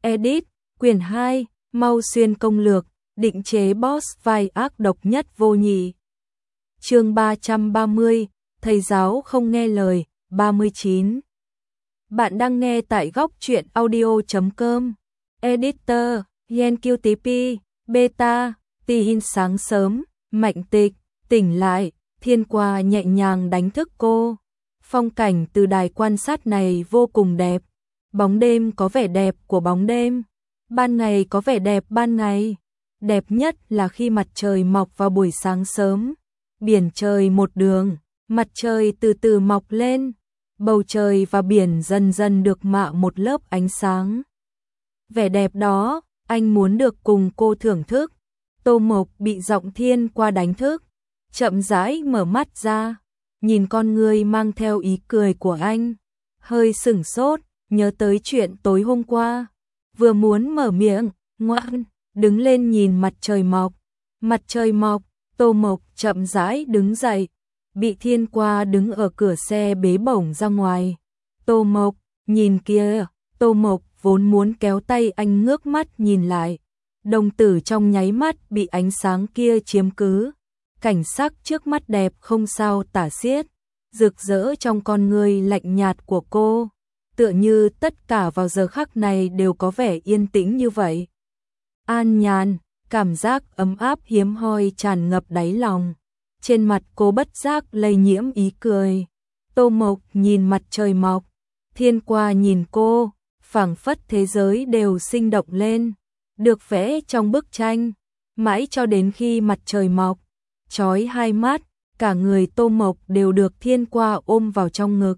Edit, quyển 2, Mau Xuyên công lược, định chế boss vai ác độc nhất vô nhị. Chương 330, thầy giáo không nghe lời, 39. Bạn đang nghe tại góc truyện audio.com. Editor, YenQTP, Beta, Tin sáng sớm, Mạnh Tịch, tỉnh lại, Thiên Qua nhẹ nhàng đánh thức cô. Phong cảnh từ đài quan sát này vô cùng đẹp. Bóng đêm có vẻ đẹp của bóng đêm, ban ngày có vẻ đẹp ban ngày. Đẹp nhất là khi mặt trời mọc vào buổi sáng sớm. Biển trời một đường, mặt trời từ từ mọc lên. Bầu trời và biển dần dần được mạ một lớp ánh sáng. Vẻ đẹp đó, anh muốn được cùng cô thưởng thức. Tô Mộc bị giọng Thiên Qua đánh thức, chậm rãi mở mắt ra, nhìn con người mang theo ý cười của anh, hơi sửng sốt, nhớ tới chuyện tối hôm qua. Vừa muốn mở miệng, ngoan, đứng lên nhìn mặt trời mọc. Mặt trời mọc, Tô Mộc chậm rãi đứng dậy, bị Thiên Qua đứng ở cửa xe bế bổng ra ngoài. Tô Mộc, nhìn kia. Tô Mộc vốn muốn kéo tay anh, ngước mắt nhìn lại. Đồng tử trong nháy mắt bị ánh sáng kia chiếm cứ. Cảnh sắc trước mắt đẹp không sao tả xiết, rực rỡ trong con người lạnh nhạt của cô. Tựa như tất cả vào giờ khắc này đều có vẻ yên tĩnh như vậy. An nhàn, cảm giác ấm áp hiếm hoi tràn ngập đáy lòng. Trên mặt cô bất giác lây nhiễm ý cười. Tô Mộc nhìn mặt trời mọc, Thiên Qua nhìn cô, phảng phất thế giới đều sinh động lên, được vẽ trong bức tranh, mãi cho đến khi mặt trời mọc, chói hai mắt, cả người Tô Mộc đều được Thiên Qua ôm vào trong ngực.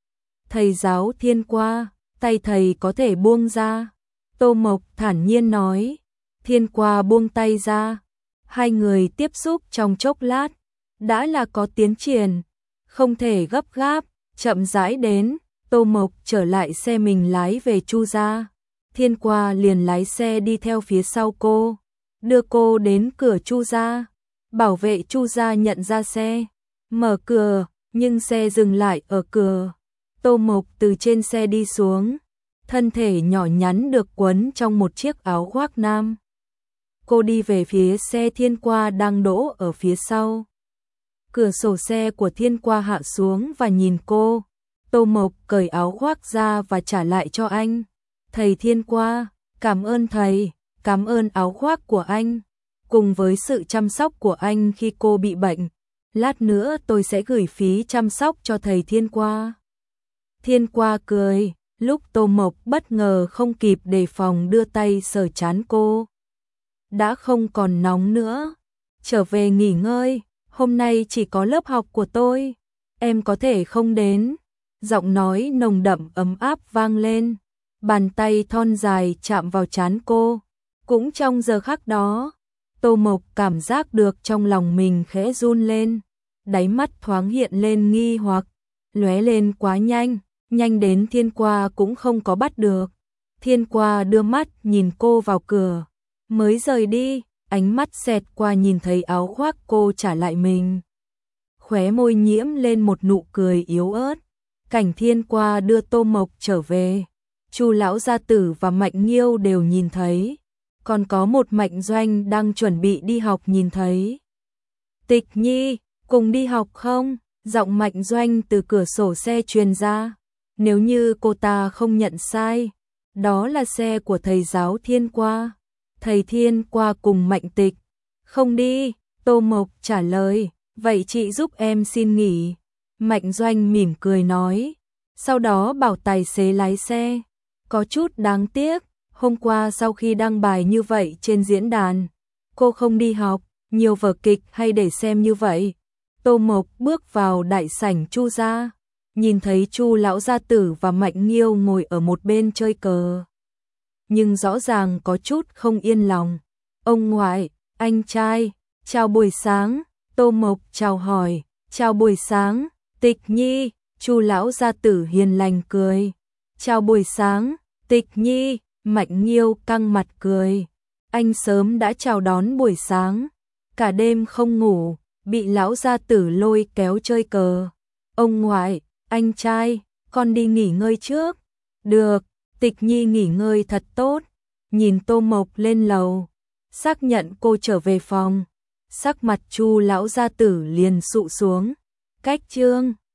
Thầy giáo Thiên Qua, tay thầy có thể buông ra. Tô Mộc thản nhiên nói. Thiên Qua buông tay ra. Hai người tiếp xúc trong chốc lát, đã là có tiến triển, không thể gấp gáp, chậm rãi đến. Tô Mộc trở lại xe mình lái về Chu gia. Thiên Qua liền lái xe đi theo phía sau cô, đưa cô đến cửa Chu gia. Bảo vệ Chu gia nhận ra xe, mở cửa, nhưng xe dừng lại ở cửa. Tô Mộc từ trên xe đi xuống, thân thể nhỏ nhắn được quấn trong một chiếc áo khoác nam. Cô đi về phía xe Thiên Qua đang đỗ ở phía sau. Cửa sổ xe của Thiên Qua hạ xuống và nhìn cô. Tô Mộc cởi áo khoác ra và trả lại cho anh. Thầy Thiên Qua, cảm ơn thầy, cảm ơn áo khoác của anh, cùng với sự chăm sóc của anh khi cô bị bệnh. Lát nữa tôi sẽ gửi phí chăm sóc cho thầy Thiên Qua. Thiên Qua cười, lúc Tô Mộc bất ngờ không kịp đề phòng đưa tay sờ trán cô. Đã không còn nóng nữa, trở về nghỉ ngơi, hôm nay chỉ có lớp học của tôi, em có thể không đến. Giọng nói nồng đậm ấm áp vang lên, bàn tay thon dài chạm vào trán cô. Cũng trong giờ khắc đó, Tô Mộc cảm giác được trong lòng mình khẽ run lên, đáy mắt thoáng hiện lên nghi hoặc, lóe lên quá nhanh, nhanh đến Thiên Qua cũng không có bắt được. Thiên Qua đưa mắt nhìn cô vào cửa, mới rời đi, ánh mắt xẹt qua nhìn thấy áo khoác cô trả lại mình. Khóe môi nhiễm lên một nụ cười yếu ớt. Cảnh Thiên Qua đưa Tô Mộc trở về, Chu lão gia tử và Mạnh Nghiêu đều nhìn thấy, còn có một Mạnh Doanh đang chuẩn bị đi học nhìn thấy. Tịch Nhi, cùng đi học không? Giọng Mạnh Doanh từ cửa sổ xe truyền ra. Nếu như cô ta không nhận sai, đó là xe của thầy giáo Thiên Qua. Thầy Thiên Qua cùng Mạnh Tịch. Không đi, Tô Mộc trả lời, vậy chị giúp em xin nghỉ. Mạnh Doanh mỉm cười nói, sau đó bảo tài xế lái xe. Có chút đáng tiếc, hôm qua sau khi đăng bài như vậy trên diễn đàn, cô không đi học, nhiều vở kịch hay để xem như vậy. Tô Mộc bước vào đại sảnh Chu gia, nhìn thấy Chu lão gia tử và Mạnh Nghiêu ngồi ở một bên chơi cờ. Nhưng rõ ràng có chút không yên lòng. Ông ngoại, anh trai, chào buổi sáng. Tô Mộc chào hỏi, chào buổi sáng. Tịch Nhi, Chu lão gia tử hiền lành cười. Chào buổi sáng, Tịch Nhi. Mạnh Nghiêu căng mặt cười. Anh sớm đã chào đón buổi sáng, cả đêm không ngủ, bị lão gia tử lôi kéo chơi cờ. Ông ngoại, anh trai, con đi nghỉ ngơi trước. Được, Tịch Nhi nghỉ ngơi thật tốt. nhìn Tô Mộc lên lầu, xác nhận cô trở về phòng. Sắc mặt Chu lão gia tử liền sụ xuống. Cách Trương